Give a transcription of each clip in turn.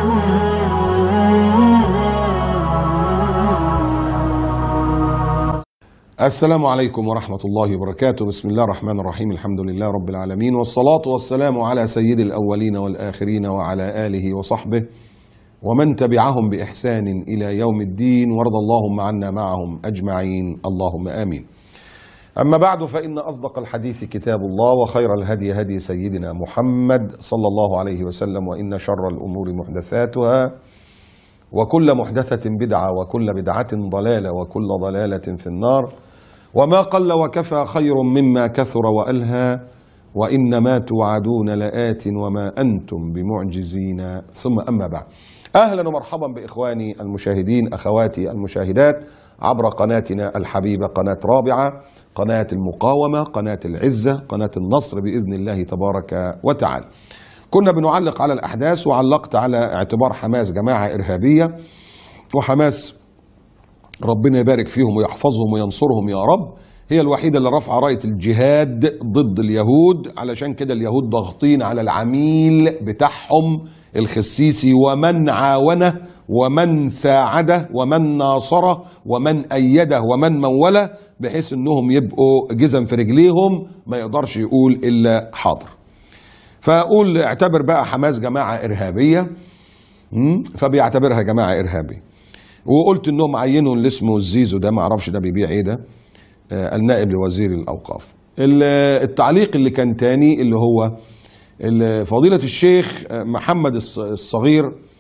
السلام عليكم ورحمة الله وبركاته. بسم الله الرحمن الرحيم. الحمد لله رب العالمين، والصلاة والسلام على سيد الأولين والآخرين وعلى آله وصحبه ومن تبعهم بإحسان إلى يوم الدين، وارض اللهم عنا معهم أجمعين، اللهم آمين. أما بعد، فإن أصدق الحديث كتاب الله، وخير الهدي هدي سيدنا محمد صلى الله عليه وسلم، وإن شر الأمور محدثاتها، وكل محدثة بدعة، وكل بدعة ضلالة، وكل ضلالة في النار. وما قل وكفى خير مما كثر وألهى، وإنما توعدون لآت وما أنتم بمعجزين. ثم أما بعد، أهلا ومرحبا بإخواني المشاهدين، أخواتي المشاهدات، عبر قناتنا الحبيبة، قناة رابعة، قناة المقاومة، قناة العزة، قناة النصر بإذن الله تبارك وتعالى. كنا بنعلق على الأحداث، وعلقت على اعتبار حماس جماعة إرهابية، وحماس ربنا يبارك فيهم ويحفظهم وينصرهم يا رب، هي الوحيدة اللي رفع راية الجهاد ضد اليهود. علشان كده اليهود ضاغطين على العميل بتاعهم الخسيسي، ومن عاونه ومن ساعده ومن ناصره ومن أيده ومن موله، بحيث انهم يبقوا جزم في رجليهم ما يقدرش يقول إلا حاضر. فأقول اعتبر بقى حماس جماعة إرهابية، فبيعتبرها جماعة إرهابية. وقلت انهم عينوا اللي اسمه الزيزو ده، ما اعرفش ده بيبيع ايه ده، النائب لوزير الأوقاف. التعليق اللي كان تاني اللي هو فضيلة الشيخ محمد الصغير،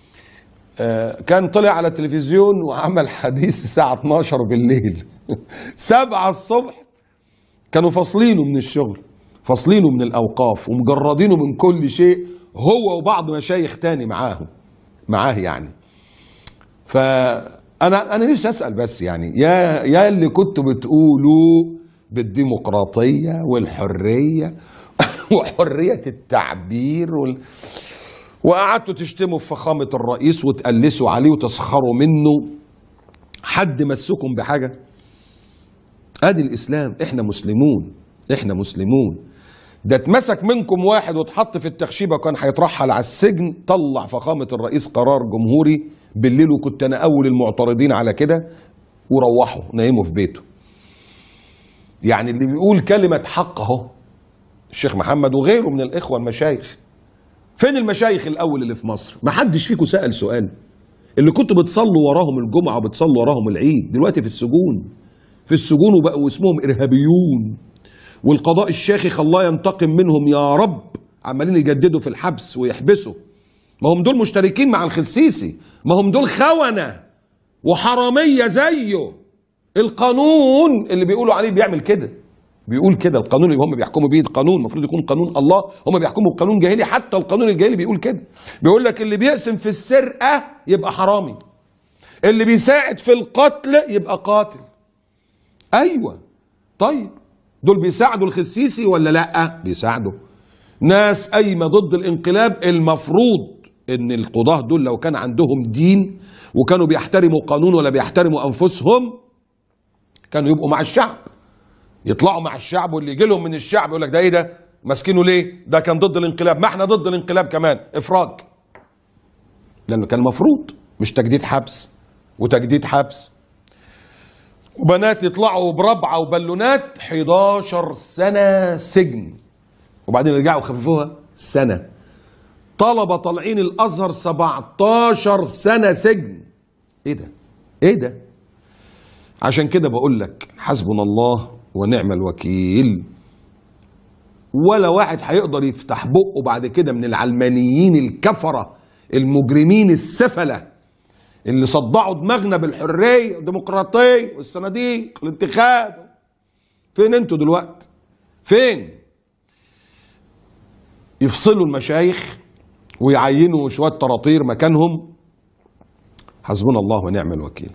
كان طلع على التلفزيون وعمل حديث الساعة 12 بالليل 7 الصبح، كانوا فاصلينه من الشغل، فاصلينه من الأوقاف، ومجردينه من كل شيء، هو وبعض مشايخ تاني معاه يعني. فأنا نفسي أسأل بس، يعني يا اللي كنتوا بتقولوا بالديمقراطية والحرية وحرية التعبير وقعدتوا تشتموا في فخامة الرئيس وتقلسوا عليه وتسخروا منه، حد مسكم بحاجة؟ ادي الإسلام، احنا مسلمون. ده اتمسك منكم واحد واتحط في التخشيبة وكان هيترحل على السجن، طلع فخامة الرئيس قرار جمهوري بالليل، وكنت انا اول المعترضين على كده، وروحوا نايموا في بيته. يعني اللي بيقول كلمة حق اهو الشيخ محمد وغيره من الإخوة المشايخ. فين المشايخ الأول اللي في مصر؟ ما حدش فيكم سأل سؤال. اللي كنتوا بتصلوا وراهم الجمعة وبتصلوا وراهم العيد دلوقتي في السجون وبقوا اسمهم إرهابيون، والقضاء الشاخخ الله ينتقم منهم يا رب، عمالين يجددوا في الحبس ويحبسوا. ما هم دول مشتركين مع الخسيسي، ما هم دول خونة وحرامية زيه. القانون اللي بيقولوا عليه بيعمل كده، بيقول كده، القانون اللي هم بيحكموا بيه القانون المفروض يكون قانون الله، هم بيحكموا بقانون جاهلي. حتى القانون الجاهلي بيقول كده، بيقول لك اللي بيقسم في السرقة يبقى حرامي، اللي بيساعد في القتل يبقى قاتل. ايوه، طيب دول بيساعدوا الخسيسي ولا لا؟ بيساعدوا ناس قايمه ضد الانقلاب. المفروض ان القضاه دول لو كان عندهم دين وكانوا بيحترموا قانون ولا بيحترموا انفسهم، كانوا يبقوا مع الشعب، يطلعوا مع الشعب، واللي يجي لهم من الشعب يقول لك ده ايه ده؟ ماسكينه ليه؟ ده كان ضد الانقلاب. ما احنا ضد الانقلاب كمان، افراج. لانه كان المفروض، مش تجديد حبس وتجديد حبس، وبنات يطلعوا بربعه وبالونات 11 سنه سجن، وبعدين يرجعوا يخففوها سنه. طلبه طالعين الازهر 17 سنه سجن. ايه ده؟ عشان كده بقول لك حسبنا الله ونعم الوكيل. ولا واحد هيقدر يفتح بقه بعد كده من العلمانيين الكفرة المجرمين السفلة اللي صدعوا دماغنا بالحرية والديمقراطية والصناديق والانتخاب. فين انتوا دلوقتي؟ فين؟ يفصلوا المشايخ ويعينوا شوية طراطير مكانهم. حسبنا الله ونعم الوكيل.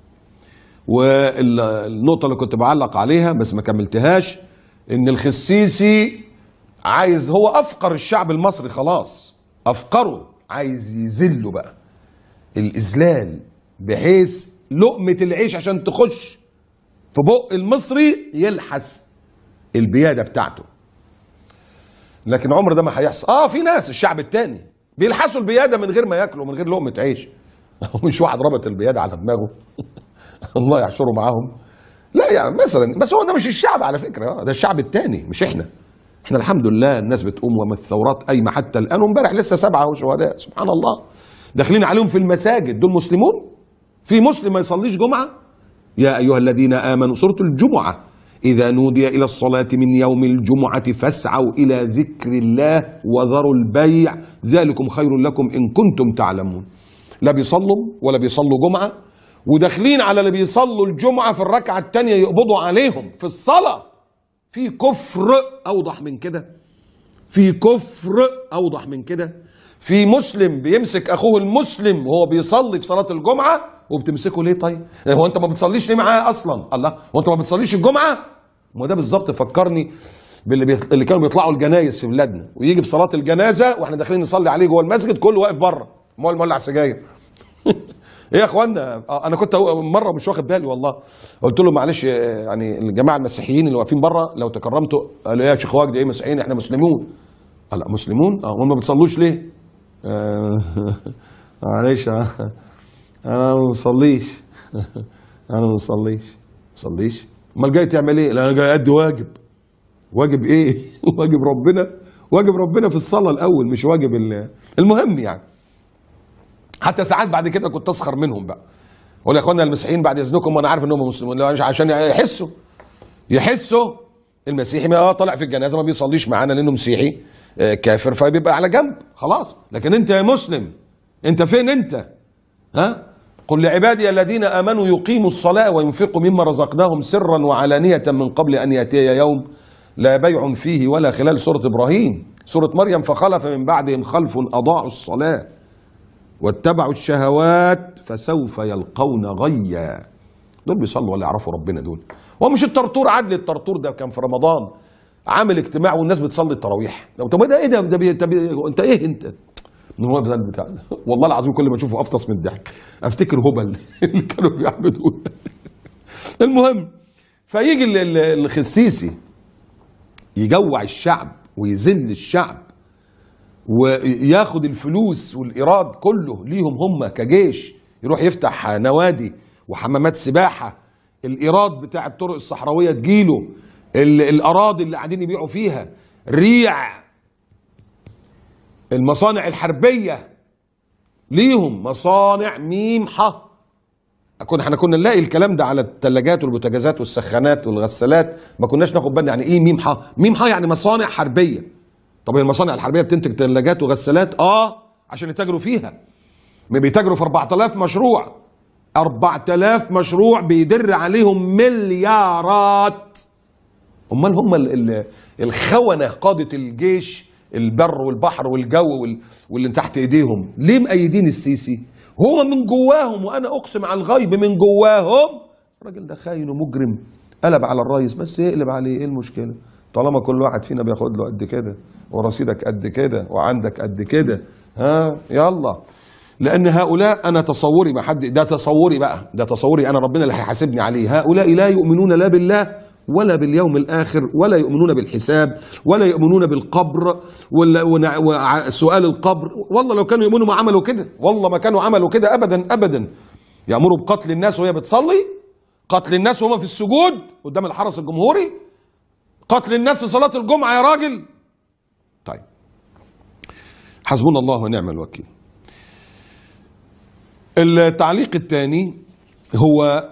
والنقطة اللي كنت بعلق عليها بس ما كملتهاش، ان الخسيسي عايز، هو افقر الشعب المصري خلاص، افقره، عايز يذله بقى الاذلال، بحيث لقمة العيش عشان تخش في بق المصري يلحس البيادة بتاعته. لكن عمر ده ما هيحصل. في ناس الشعب التاني بيلحسوا البياده من غير ما ياكلوا، من غير لقمه عيش. مش واحد ربط البياده على دماغه الله يحشره معاهم. لا يعني مثلا، بس هو ده مش الشعب على فكره، ده الشعب التاني مش احنا. احنا الحمد لله الناس بتقوم وما الثورات قايمه حتى الان، وامبارح لسه 7 شهداء سبحان الله داخلين عليهم في المساجد. دول مسلمون؟ في مسلم ما يصليش جمعه؟ يا ايها الذين امنوا، سوره الجمعه، اذا نودي الى الصلاه من يوم الجمعه فاسعوا الى ذكر الله وذروا البيع ذلكم خير لكم ان كنتم تعلمون. لا بيصلوا ولا بيصلوا جمعه، وداخلين على اللي بيصلوا الجمعه في الركعه الثانيه يقبضوا عليهم في الصلاه. في كفر اوضح من كده؟ في كفر اوضح من كده؟ في مسلم بيمسك اخوه المسلم وهو بيصلي في صلاه الجمعه، وبتمسكه ليه؟ طيب هو انت ما بتصليش ليه معاه اصلا؟ الله، هو انت ما بتصليش الجمعه؟ ما ده بالظبط فكرني اللي كانوا بيطلعوا الجنايز في بلادنا، ويجي في صلاه الجنازه واحنا داخلين نصلي عليه جوه المسجد كله واقف بره مولع سجاير. ايه يا اخوانا؟ انا كنت مره مش واخد بالي والله، قلت له معلش يعني الجماعه المسيحيين اللي واقفين بره لو تكرمتوا. قالوا يا شيخ وجدي ايه مسيحيين؟ احنا مسلمون. قال لا مسلمون؟ هم ما بتصلوش ليه؟ معلش انا ما بصليش. انا ما بصليش. امال جاي تعمل ايه؟ لا انا جاي ادي واجب. واجب ايه؟ واجب ربنا. واجب ربنا في الصلاه الاول، مش واجب المهم يعني. حتى ساعات بعد كده كنت اسخر منهم بقى، اقول يا اخوانا المسيحيين بعد اذنكم، وانا عارف ان هم مسلمون عشان يحسوا المسيحي ما طالع في الجنازه ما بيصليش معانا لانه مسيحي كافر، فبيبقى على جنب خلاص. لكن انت يا مسلم انت فين انت؟ ها؟ قل لعبادي الذين امنوا يقيموا الصلاه وينفقوا مما رزقناهم سرا وعلانيه من قبل ان ياتي يوم لا بيع فيه ولا خلال. سوره ابراهيم. سوره مريم فخلف من بعدهم خلف اضاعوا الصلاه واتبعوا الشهوات فسوف يلقون غيا. دول بيصلوا ولا يعرفوا ربنا دول؟ ومش الطرطور عدل؟ الطرطور ده كان في رمضان عامل اجتماع والناس بتصلي التراويح. طب ده ايه ده؟ انت ايه انت؟ من هو ده بتاع والله العظيم كل ما اشوفه افطس من الضحك، افتكر هبل اللي كانوا بيعبدوه. المهم، فيجي الخسيسي يجوع الشعب ويذل الشعب وياخد الفلوس والايراد كله ليهم هم كجيش، يروح يفتح نوادي وحمامات سباحه، الايراد بتاع الطرق الصحراويه تجيله، الاراضي اللي قاعدين يبيعوا فيها، ريع المصانع الحربيه ليهم مصانع ميم ح. احنا كنا نلاقي الكلام ده على الثلاجات والبوتاجازات والسخانات والغسالات، ما كناش ناخد بالنا يعني ايه ميم ح. ميم ح يعني مصانع حربيه. طب هي المصانع الحربيه بتنتج ثلاجات وغسالات؟ عشان يتاجروا فيها. بيتاجروا في 4000 مشروع. 4000 مشروع بيدر عليهم مليارات. امال هم الخونه قاده الجيش البر والبحر والجو واللي تحت ايديهم ليه مأيدين السيسي؟ هم من جواهم، وانا اقسم على الغيب من جواهم الراجل ده خاين ومجرم. قلب على الرئيس بس يقلب عليه، ايه المشكله؟ طالما كل واحد فينا بياخد له قد كده ورصيدك قد كده وعندك قد كده، يلا. لان هؤلاء انا تصوري، ما حد ده تصوري بقى، ده تصوري انا ربنا اللي هيحاسبني عليه. هؤلاء لا يؤمنون لا بالله ولا باليوم الاخر، ولا يؤمنون بالحساب، ولا يؤمنون بالقبر وسؤال القبر. والله لو كانوا يؤمنوا ما عملوا كده، والله ما كانوا عملوا كده ابدا ابدا. يأمروا بقتل الناس وهي بتصلي، قتل الناس وهم في السجود قدام الحرس الجمهوري، قتل الناس في صلاة الجمعة يا راجل. طيب حسبنا الله ونعم الوكيل. التعليق الثاني هو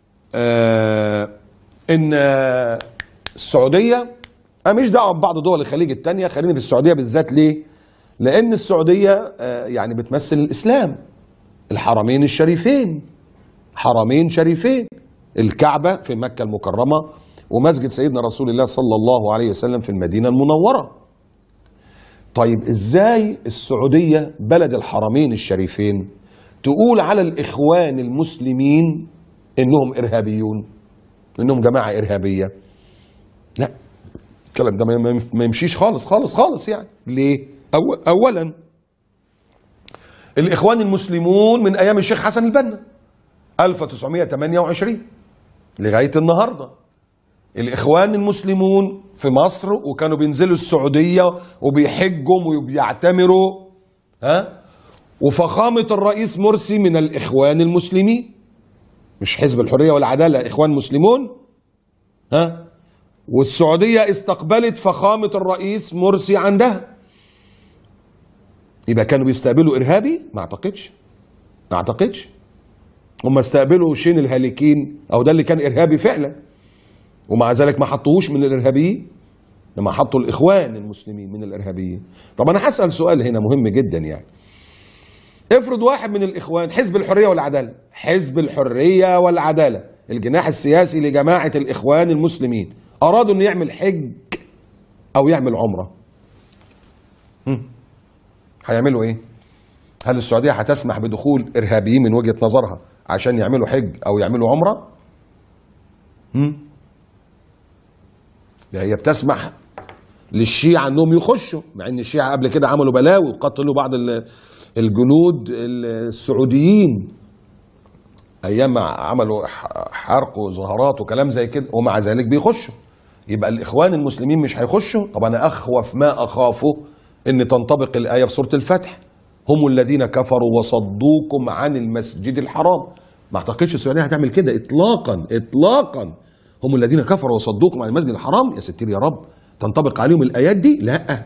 ان السعودية، انا مش دعوه ببعض دول الخليج الثانيه، خليني في السعوديه بالذات. ليه؟ لان السعوديه يعني بتمثل الاسلام. الحرمين الشريفين، حرمين شريفين، الكعبه في مكه المكرمه ومسجد سيدنا رسول الله صلى الله عليه وسلم في المدينه المنوره. طيب ازاي السعوديه بلد الحرمين الشريفين تقول على الاخوان المسلمين انهم ارهابيون، انهم جماعه ارهابيه؟ لا، الكلام ده ما يمشيش خالص خالص خالص. يعني ليه؟ اولا الاخوان المسلمون من ايام الشيخ حسن البنا 1928 لغايه النهارده، الاخوان المسلمون في مصر، وكانوا بينزلوا السعوديه وبيحجوا وبيعتمروا ها، وفخامة الرئيس مرسي من الإخوان المسلمين، مش حزب الحرية والعدالة، إخوان مسلمون. ها، والسعودية استقبلت فخامة الرئيس مرسي عندها. يبقى كانوا بيستقبلوا إرهابي؟ ما أعتقدش. هم استقبلوا شين الهالكين، أو ده اللي كان إرهابي فعلا، ومع ذلك ما حطوهوش من الإرهابيين، لما حطوا الإخوان المسلمين من الإرهابيين. طب أنا هسأل سؤال هنا مهم جدا يعني. افرض واحد من الإخوان، حزب الحرية والعدالة، حزب الحرية والعدالة الجناح السياسي لجماعة الإخوان المسلمين، أرادوا أن يعمل حج أو يعمل عمرة، هيعملوا إيه؟ هل السعودية هتسمح بدخول إرهابيين من وجهة نظرها عشان يعملوا حج أو يعملوا عمرة؟ ده هي بتسمح للشيعة أنهم يخشوا، مع أن الشيعة قبل كده عملوا بلاوي وقتلوا بعض الجنود السعوديين أيام ما عملوا حرق وظهارات وكلام زي كده، ومع ذلك بيخشوا. يبقى الإخوان المسلمين مش هيخشوا؟ طب أنا أخوف ما أخافه أن تنطبق الآية في سورة الفتح: هم الذين كفروا وصدوكم عن المسجد الحرام. ما اعتقدش السعودية هتعمل كده إطلاقا. هم الذين كفروا وصدوكم عن المسجد الحرام، يا ستير يا رب، تنطبق عليهم الآيات دي؟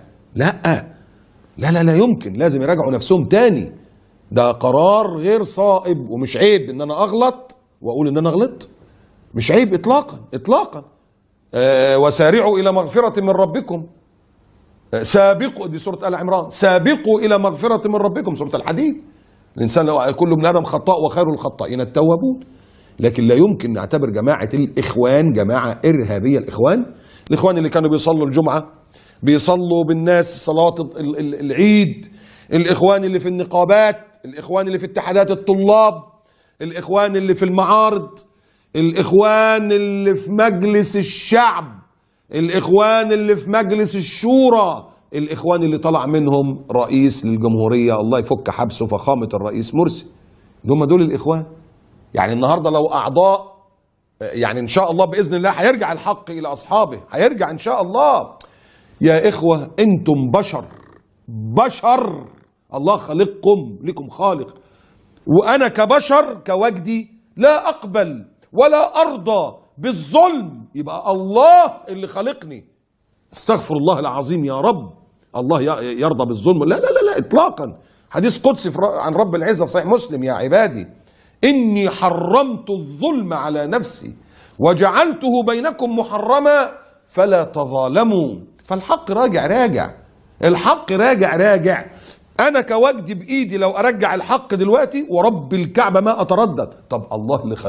لا يمكن. لازم يراجعوا نفسهم تاني. ده قرار غير صائب، ومش عيب ان انا اغلط واقول ان انا غلطت، مش عيب اطلاقا. وسارعوا الى مغفرة من ربكم، سابقوا، دي سورة آل عمران، سابقوا الى مغفرة من ربكم، سورة الحديد. الانسان كل ابن ادم خطاء وخير الخطائين التوابون. لكن لا يمكن نعتبر جماعة الإخوان جماعة إرهابية. الإخوان اللي كانوا بيصلوا الجمعة، بيصلوا بالناس صلوات العيد، الإخوان اللي في النقابات، الإخوان اللي في اتحادات الطلاب، الإخوان اللي في المعارض، الإخوان اللي في مجلس الشعب، الإخوان اللي في مجلس الشورى، الإخوان اللي طلع منهم رئيس للجمهورية الله يفك حبسه فخامة الرئيس مرسي. هم دول الإخوان. يعني النهاردة لو أعضاء، يعني إن شاء الله بإذن الله هيرجع الحق إلى أصحابه، هيرجع إن شاء الله. يا إخوة، أنتم بشر، الله خالقكم، لكم خالق، وأنا كبشر كوجدي لا أقبل ولا أرضى بالظلم. يبقى الله اللي خلقني، استغفر الله العظيم يا رب، الله يرضى بالظلم؟ لا إطلاقا. حديث قدسي عن رب العزة في صحيح مسلم: يا عبادي إني حرمت الظلم على نفسي وجعلته بينكم محرما فلا تظالموا. فالحق راجع، الحق راجع. أنا كوجدي بإيدي لو أرجع الحق دلوقتي ورب الكعبة ما أتردد. طب الله اللي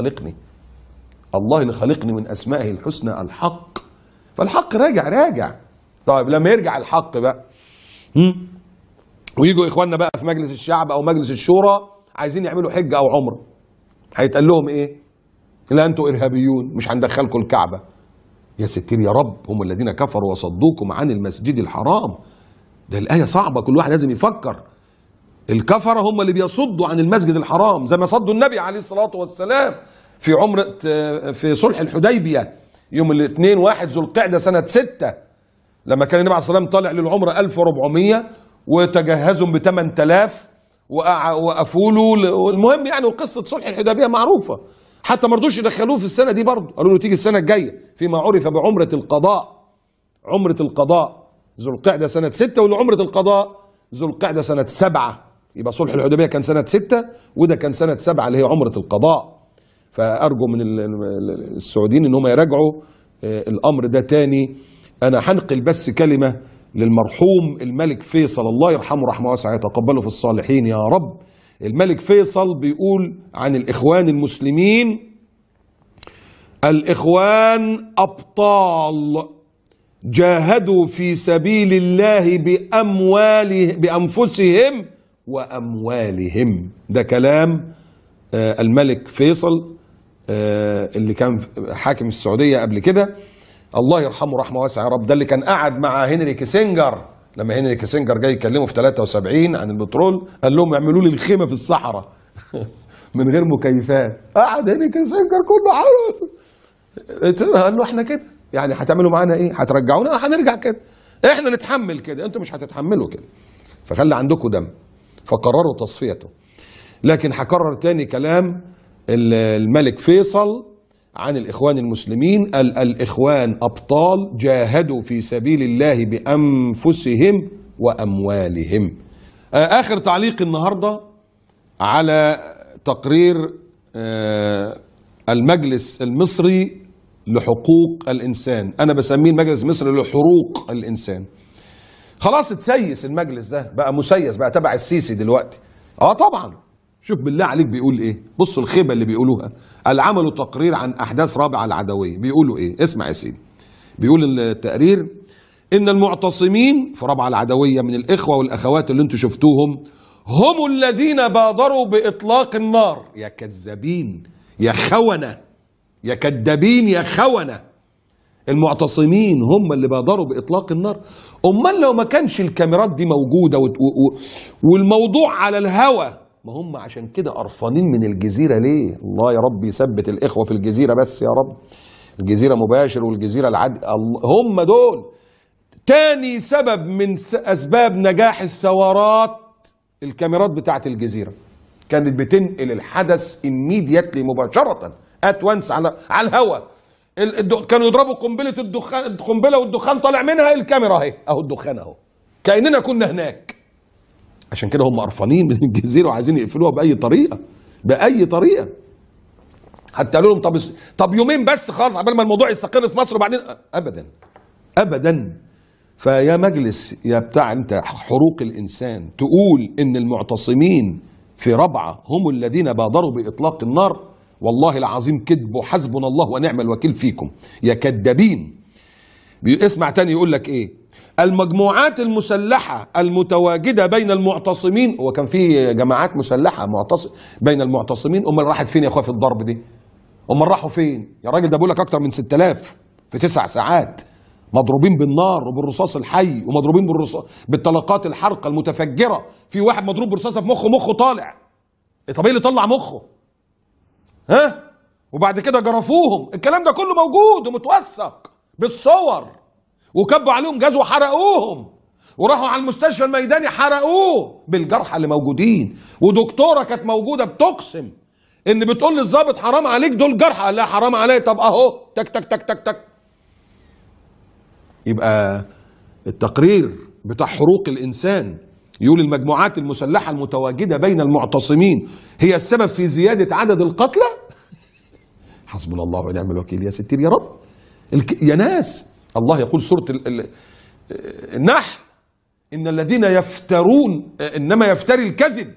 خلقني من أسمائه الحسنى الحق، فالحق راجع. طيب لما يرجع الحق بقى، ويجوا إخواننا بقى في مجلس الشعب أو مجلس الشورى عايزين يعملوا حجة أو عمرة، هيتقال لهم إيه؟ لا أنتوا إرهابيون، مش هندخلكم الكعبة. يا ستير يا رب، هم الذين كفروا وصدوكم عن المسجد الحرام. ده الآية صعبة، كل واحد لازم يفكر. الكفرة هم اللي بيصدوا عن المسجد الحرام، زي ما صدوا النبي عليه الصلاة والسلام في عمرة، في صلح الحديبية يوم الاثنين 1 ذو القعدة سنة 6، لما كان النبي عليه الصلاة والسلام طالع للعمرة 1400 وتجهزهم ب 8000 وقفوا له. المهم يعني، وقصة صلح الحديبية معروفة، حتى ما رضوش يدخلوه في السنة دي برضه، قالوا له تيجي السنة الجاية، فيما عرف بعمرة القضاء. عمرة القضاء ذو القعدة سنة 6، والعمرة القضاء ذو القعدة سنة 7. يبقى صلح الحديبية كان سنة 6 وده كان سنة 7 اللي هي عمرة القضاء. فأرجو من السعوديين إن هم يراجعوا الأمر ده تاني. أنا هنقل بس كلمة للمرحوم الملك فيصل، الله يرحمه رحمة واسعة يتقبله في الصالحين يا رب. الملك فيصل بيقول عن الإخوان المسلمين: الإخوان أبطال جاهدوا في سبيل الله بأنفسهم وأموالهم. ده كلام الملك فيصل اللي كان حاكم السعودية قبل كده، الله يرحمه رحمة واسعة يا رب. ده اللي كان قاعد مع هنري كيسنجر لما هنري كيسنجر جاي يكلمه في 73 عن البترول، قال لهم اعملوا لي الخيمة في الصحراء من غير مكيفات. قعد هنري كيسنجر كله قال له احنا كده يعني هتعملوا معانا ايه؟ هترجعونا؟ هنرجع كده، احنا نتحمل كده، انتوا مش هتتحملوا كده، فخلي عندكم دم. فقرروا تصفيته. لكن هكرر تاني كلام الملك فيصل عن الإخوان المسلمين، الإخوان أبطال جاهدوا في سبيل الله بأنفسهم وأموالهم. آخر تعليق النهاردة على تقرير المجلس المصري لحقوق الإنسان. أنا بسميه المجلس المصري لحقوق الإنسان. خلاص اتسيس المجلس ده، بقى مسيس، بقى تبع السيسي دلوقتي. طبعا. شوف بالله عليك بيقول ايه، بصوا الخيبة اللي بيقولوها. عملوا تقرير عن أحداث رابعة العدوية، بيقولوا ايه؟ اسمع يا سيدي. بيقول التقرير إن المعتصمين في رابعة العدوية من الإخوة والأخوات اللي انتم شفتوهم هم الذين بادروا بإطلاق النار. يا كذابين، يا خونة، يا كذابين، يا خونة. المعتصمين هم اللي بادروا بإطلاق النار. أمال لو ما كانش الكاميرات دي موجودة والموضوع على الهوى، ما هم عشان كده قرفانين من الجزيرة ليه؟ الله يا رب يثبت الإخوة في الجزيرة بس يا رب. الجزيرة مباشر والجزيرة العدل، هم دول تاني سبب من أسباب نجاح الثورات. الكاميرات بتاعت الجزيرة كانت بتنقل الحدث immediately مباشرة at once على الهوا. كانوا يضربوا قنبلة القنبلة والدخان طالع منها الكاميرا اهي، اهو الدخان اهو، كأننا كنا هناك. عشان كده هم قرفانين من الجزيرة وعايزين يقفلوها بأي طريقة، بأي طريقة. حتى قالوا لهم طب يومين بس خالص قبل ما الموضوع يستقر في مصر وبعدين. أبدا أبدا. فيا مجلس يا بتاع انت حقوق الإنسان، تقول إن المعتصمين في رابعة هم الذين بادروا بإطلاق النار؟ والله العظيم كذب، وحسبنا الله ونعم الوكيل فيكم يا كذابين. اسمع تاني يقول لك ايه؟ المجموعات المسلحة المتواجدة بين المعتصمين، هو كان في جماعات مسلحة بين المعتصمين، امال راحت فين يا اخويا في الضرب دي؟ امال راحوا فين؟ يا راجل ده بيقول لك اكتر من 6000 في 9 ساعات مضروبين بالنار وبالرصاص الحي، ومضروبين بالطلقات الحرقة المتفجرة. في واحد مضروب برصاصة في مخه طالع. طب ايه اللي طلع مخه؟ ها؟ وبعد كده جرفوهم. الكلام ده كله موجود ومتوثق بالصور، وكبوا عليهم جاز وحرقوهم، وراحوا على المستشفى الميداني حرقوه بالجرحى اللي موجودين. ودكتوره كانت موجوده بتقسم ان بتقول للظابط حرام عليك دول جرحى، قال لها حرام عليا. طب اهو تك تك تك تك تك. يبقى التقرير بتاع حقوق الانسان يقول المجموعات المسلحة المتواجدة بين المعتصمين هي السبب في زيادة عدد القتلى. حسبنا الله ونعم الوكيل يا ستير يا رب. يا ناس، الله يقول سورة النحل إن الذين يفترون إنما يفتري الكذب.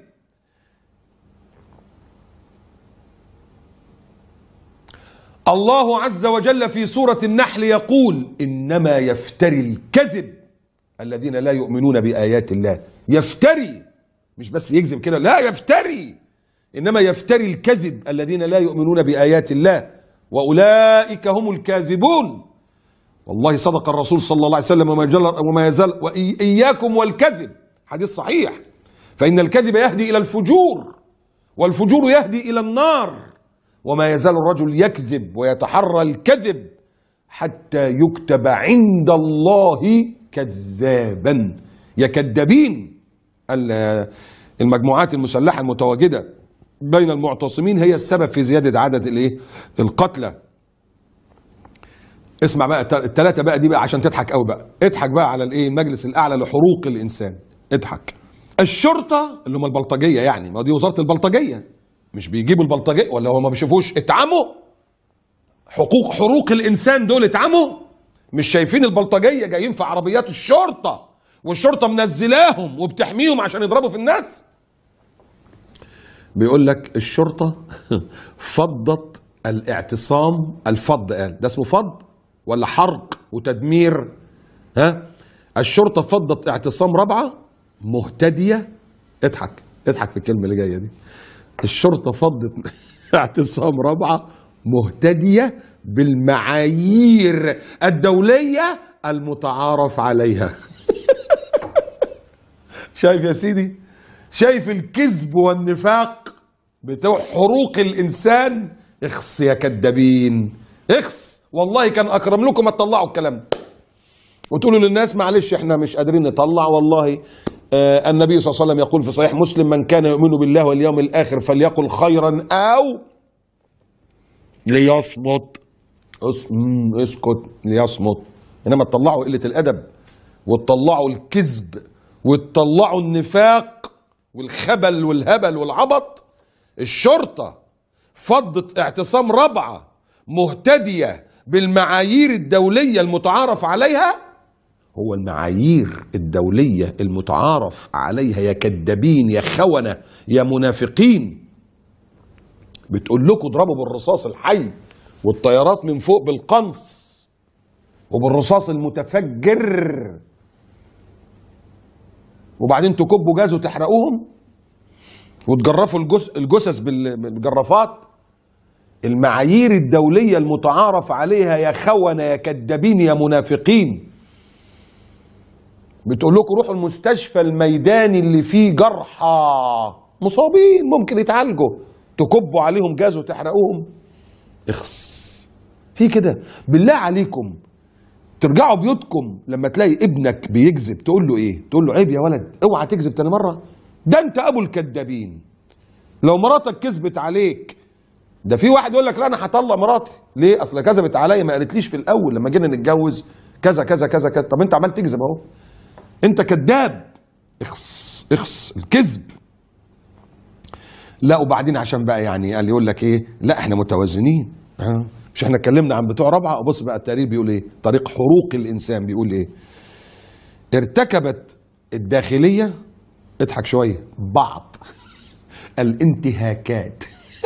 الله عز وجل في سورة النحل يقول إنما يفتري الكذب الذين لا يؤمنون بآيات الله. يفتري، مش بس يكذب كده، لا يفتري. إنما يفتري الكذب الذين لا يؤمنون بآيات الله وأولئك هم الكاذبون. والله صدق الرسول صلى الله عليه وسلم وما يزال وإياكم والكذب، حديث صحيح. فإن الكذب يهدي إلى الفجور، والفجور يهدي إلى النار، وما يزال الرجل يكذب ويتحرى الكذب حتى يكتب عند الله كذابا. يا كذابين. المجموعات المسلحة المتواجدة بين المعتصمين هي السبب في زيادة عدد القتلى. اسمع بقى الثلاثة بقى دي بقى عشان تضحك قوي بقى. اضحك بقى على المجلس الأعلى لحقوق الإنسان. اضحك. الشرطة اللي هم البلطجية، يعني ما دي وزارة البلطجية، مش بيجيبوا البلطجية ولا هو ما بيشوفوش؟ اتعموا حقوق الإنسان دول، اتعموا. مش شايفين البلطجية جايين في عربيات الشرطة والشرطة منزلاهم وبتحميهم عشان يضربوا في الناس؟ بيقول لك الشرطة فضت الاعتصام. الفض قال ده اسمه فض ولا حرق وتدمير؟ ها؟ الشرطة فضت اعتصام رابعة مهتدية. اضحك في الكلمة اللي جاية دي. الشرطة فضت اعتصام رابعة مهتدية بالمعايير الدولية المتعارف عليها. شايف يا سيدي؟ شايف الكذب والنفاق بتوع حقوق الإنسان؟ اخس يا كدابين، اخس. والله كان أكرم لكم ما تطلعوا الكلام ده وتقولوا للناس معلش احنا مش قادرين نطلع، والله النبي صلى الله عليه وسلم يقول في صحيح مسلم: من كان يؤمن بالله واليوم الآخر فليقل خيرا أو ليصمت. اسكت، ليصمت. إنما تطلعوا قلة الأدب وتطلعوا الكذب وتطلعوا النفاق والخبل والهبل والعبط. الشرطة فضت اعتصام رابعة مهتدية بالمعايير الدولية المتعارف عليها. هو المعايير الدولية المتعارف عليها يا كدابين يا خونة يا منافقين بتقول لكم اضربوا بالرصاص الحي والطيارات من فوق بالقنص وبالرصاص المتفجر، وبعدين تكبوا جاز وتحرقوهم وتجرفوا الجثث بالجرافات. المعايير الدولية المتعارف عليها يا خونة يا كدابين يا منافقين بتقول لكم روحوا المستشفى الميداني اللي فيه جرحى مصابين ممكن يتعالجوا، تكبوا عليهم جاز وتحرقوهم. اخس في كده؟ بالله عليكم ترجعوا بيوتكم لما تلاقي ابنك بيكذب تقول له ايه؟ تقول له عيب يا ولد اوعى تكذب تاني مره، ده انت ابو الكذابين. لو مراتك كذبت عليك، ده في واحد يقول لك لا انا هطلق مراتي ليه؟ اصل كذبت عليا ما قالتليش في الاول لما جينا نتجوز كذا كذا كذا كذا. طب انت عمال تكذب اهو، انت كذاب. اخس اخس الكذب. لا وبعدين عشان بقى يعني قال يقول لك ايه؟ لا احنا متوازنين. مش احنا اتكلمنا عن بتوع رابعه؟ وبص بقى التقرير بيقول ايه؟ طريق حروق الانسان بيقول ايه؟ ارتكبت الداخليه، اضحك شويه، بعض الانتهاكات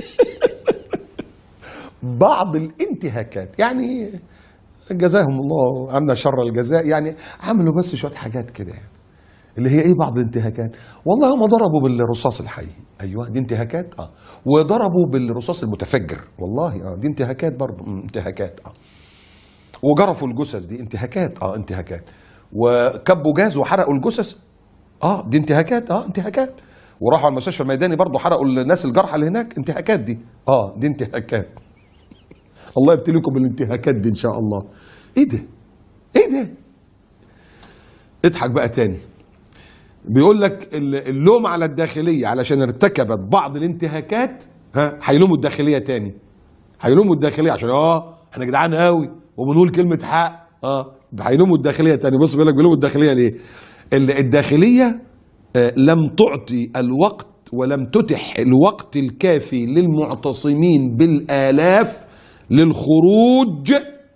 بعض الانتهاكات، يعني جزاهم الله عنا شر الجزاء، يعني عملوا بس شويه حاجات كده يعني اللي هي ايه بعض الانتهاكات. والله هم ضربوا بالرصاص الحي، ايوه دي انتهاكات. وضربوا بالرصاص المتفجر، والله دي انتهاكات برضه، انتهاكات. وجرفوا الجثث، دي انتهاكات. انتهاكات. وكبوا جاز وحرقوا الجثث، دي انتهاكات. انتهاكات. وراحوا على المستشفى الميداني برضه حرقوا الناس الجرحى اللي هناك، انتهاكات دي. دي انتهاكات. الله يبتليكم بالانتهاكات دي ان شاء الله. ايه ده؟ ايه ده؟ اضحك بقى تاني. بيقول لك اللوم على الداخليه علشان ارتكبت بعض الانتهاكات. هيلوموا الداخليه تاني، هيلوموا الداخليه عشان احنا جدعان قوي وبنقول كلمه حق. هيلوموا الداخليه تاني. بص بيقول لك بيلوموا الداخليه ليه؟ الداخليه لم تعطي الوقت ولم تتح الوقت الكافي للمعتصمين بالالاف للخروج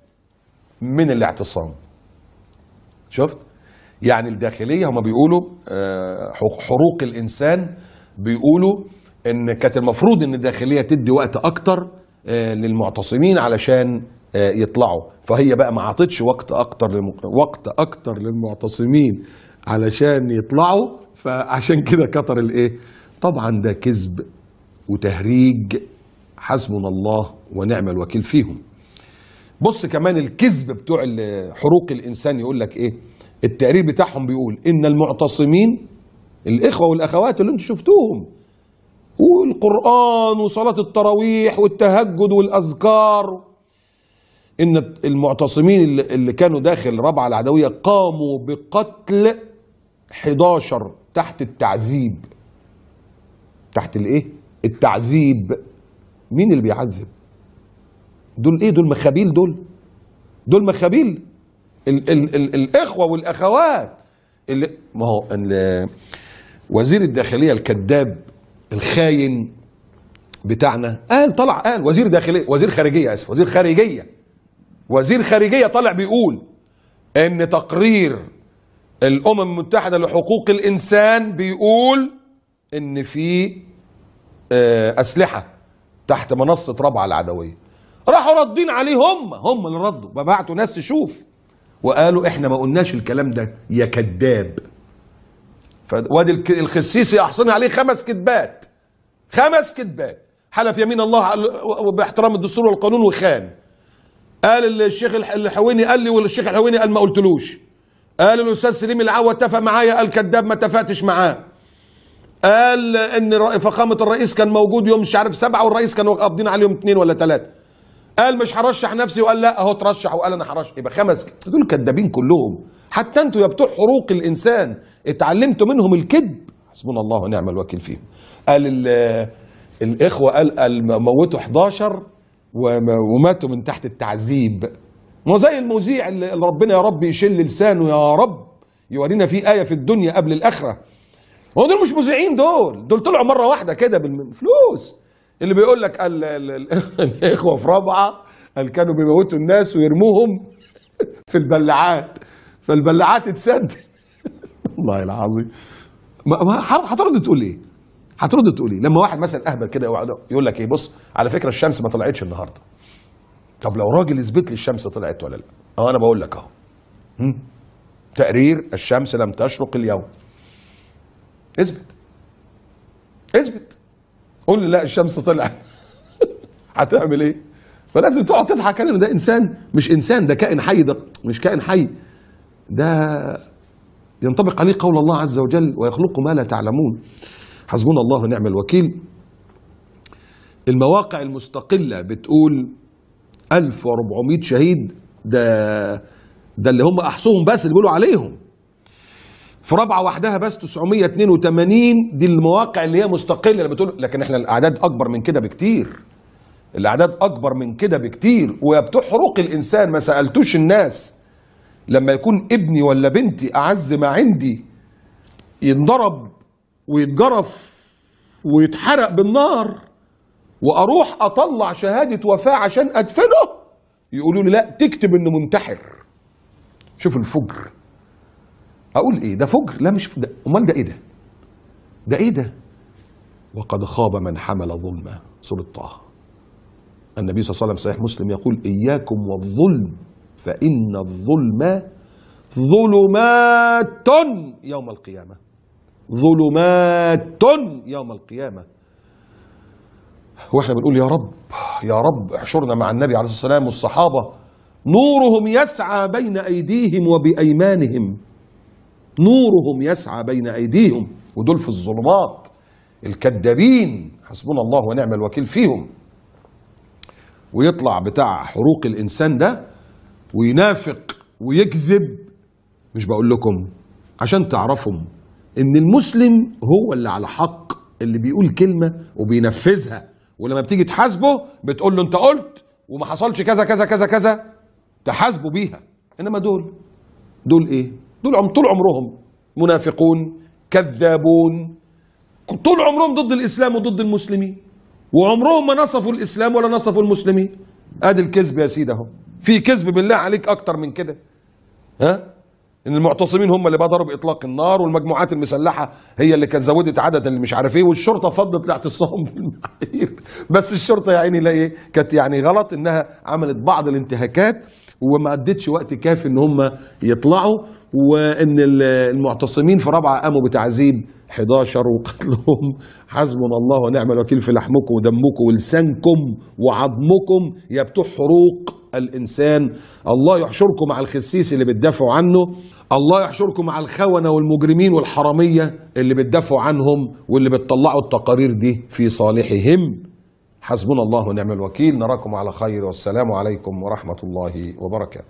من الاعتصام. شفت؟ يعني الداخلية هم بيقولوا حروق الإنسان بيقولوا إن كانت المفروض إن الداخلية تدي وقت أكتر للمعتصمين علشان يطلعوا، فهي بقى ما عطتش وقت أكتر للمعتصمين علشان يطلعوا، فعشان كده كتر الإيه؟ طبعا ده كذب وتهريج، حسبنا الله ونعم الوكيل فيهم. بص كمان الكذب بتوع حروق الإنسان يقول لك إيه؟ التقرير بتاعهم بيقول إن المعتصمين الإخوة والأخوات اللي انتم شفتوهم والقرآن وصلاة التراويح والتهجد والأذكار، إن المعتصمين اللي كانوا داخل رابعة العدوية قاموا بقتل 11 تحت التعذيب. تحت الإيه؟ التعذيب. مين اللي بيعذب؟ دول إيه؟ دول مخابيل. دول مخابيل. الإخوة والأخوات اللي ما هو وزير الداخلية الكذاب الخاين بتاعنا قال وزير داخلية، وزير خارجية، آسف، وزير خارجية طلع بيقول إن تقرير الأمم المتحدة لحقوق الإنسان بيقول إن في أسلحة تحت منصة رابعة العدوية. راحوا ردين عليه، هم اللي ردوا، بعتوا ناس تشوف وقالوا احنا ما قلناش الكلام ده يا كذاب. فوادي الخسيسي احصني عليه 5 كذبات، 5 كذبات. حلف يمين الله باحترام الدستور والقانون وخان. قال الشيخ الحويني قال لي والشيخ الحويني قال ما قلتلوش. قال الاستاذ سليم العوا اتفق معايا، قال كذاب ما اتفقتش معاه. قال ان فخامه الرئيس كان موجود يوم مش عارف 7 والرئيس كانوا قابضين عليه يوم 2 ولا 3. قال مش هرشح نفسي وقال لا اهو ترشح وقال انا هرشح. يبقى 5 دول كدابين كلهم. حتى انتوا يا بتوع حروق الانسان اتعلمت منهم الكذب، حسبنا الله ونعم الوكيل فيهم. قال الاخوه قال موتوا 11 وماتوا من تحت التعذيب. ما زي المذيع اللي ربنا يا رب يشل لسانه يا رب، يورينا فيه آية في الدنيا قبل الآخرة. هو دول مش مذيعين، دول طلعوا مرة واحدة كده بالفلوس. اللي بيقول لك الإخوة في رابعة قال كانوا بيموتوا الناس ويرموهم في البلاعات، فالبلاعات اتسد. والله العظيم. هترد تقول ايه؟ هترد تقول ايه؟ لما واحد مثلا اهبل كده يقول لك ايه، بص على فكرة الشمس ما طلعتش النهارده. طب لو راجل اثبت لي الشمس طلعت ولا لا؟ انا بقول لك اهو. تقرير الشمس لم تشرق اليوم. اثبت. قول لي لا الشمس طلعت. هتعمل ايه؟ فلازم تقعد تضحك عليه. ده انسان، مش انسان، ده كائن حي، ده مش كائن حي، ده ينطبق عليه قول الله عز وجل ويخلق ما لا تعلمون. حسبنا الله ونعم الوكيل. المواقع المستقلة بتقول 1400 شهيد، ده اللي هم احصوهم بس، اللي بيقولوا عليهم. في رابعه وحدها بس 982. دي المواقع اللي هي مستقله اللي بتقول، لكن احنا الاعداد اكبر من كده بكتير. الاعداد اكبر من كده بكتير. ويا بتوع حقوق الانسان، ما سالتوش الناس لما يكون ابني ولا بنتي اعز ما عندي ينضرب ويتجرف ويتحرق بالنار، واروح اطلع شهاده وفاه عشان ادفنه، يقولوا لي لا تكتب انه منتحر. شوف الفجر. اقول ايه ده؟ فجر؟ لا مش ده. امال ده ايه ده؟ ده ايه ده؟ وقد خاب من حمل ظلما. سورة طه. النبي صلى الله عليه وسلم صحيح مسلم يقول اياكم والظلم فان الظلم ظلمات يوم القيامة. ظلمات يوم القيامة. واحنا بنقول يا رب يا رب احشرنا مع النبي عليه الصلاة والسلام والصحابة نورهم يسعى بين ايديهم وبايمانهم. نورهم يسعى بين ايديهم، ودول في الظلمات الكذابين، حسبنا الله ونعم الوكيل فيهم. ويطلع بتاع حقوق الانسان ده وينافق ويكذب. مش بقول لكم عشان تعرفوا ان المسلم هو اللي على حق، اللي بيقول كلمة وبينفذها، ولما بتيجي تحاسبه بتقول له انت قلت وما حصلش كذا كذا كذا كذا، تحاسبه بيها. انما دول ايه؟ دول طول عمرهم منافقون كذابون، طول عمرهم ضد الاسلام وضد المسلمين، وعمرهم ما نصفوا الاسلام ولا نصفوا المسلمين. ادي الكذب يا سيدي اهو. في كذب بالله عليك اكتر من كده؟ ها؟ ان المعتصمين هم اللي بدروا باطلاق النار، والمجموعات المسلحه هي اللي كانت زودت عدد اللي مش عارف ايه، والشرطه فضت لاعتصام بالمعايير. بس الشرطه يا عيني لا ايه، كانت يعني غلط انها عملت بعض الانتهاكات وما ادتش وقت كافي ان هم يطلعوا، وان المعتصمين في رابعه قاموا بتعذيب 11 وقتلهم. حسبنا الله ونعم الوكيل في لحمكم ودمكم ولسانكم وعظمكم يا بتوع حقوق الانسان. الله يحشركم مع الخسيس اللي بتدافعوا عنه، الله يحشركم مع الخونة والمجرمين والحرامية اللي بتدافعوا عنهم واللي بتطلعوا التقارير دي في صالحهم. حسبنا الله ونعم الوكيل. نراكم على خير، والسلام عليكم ورحمة الله وبركاته.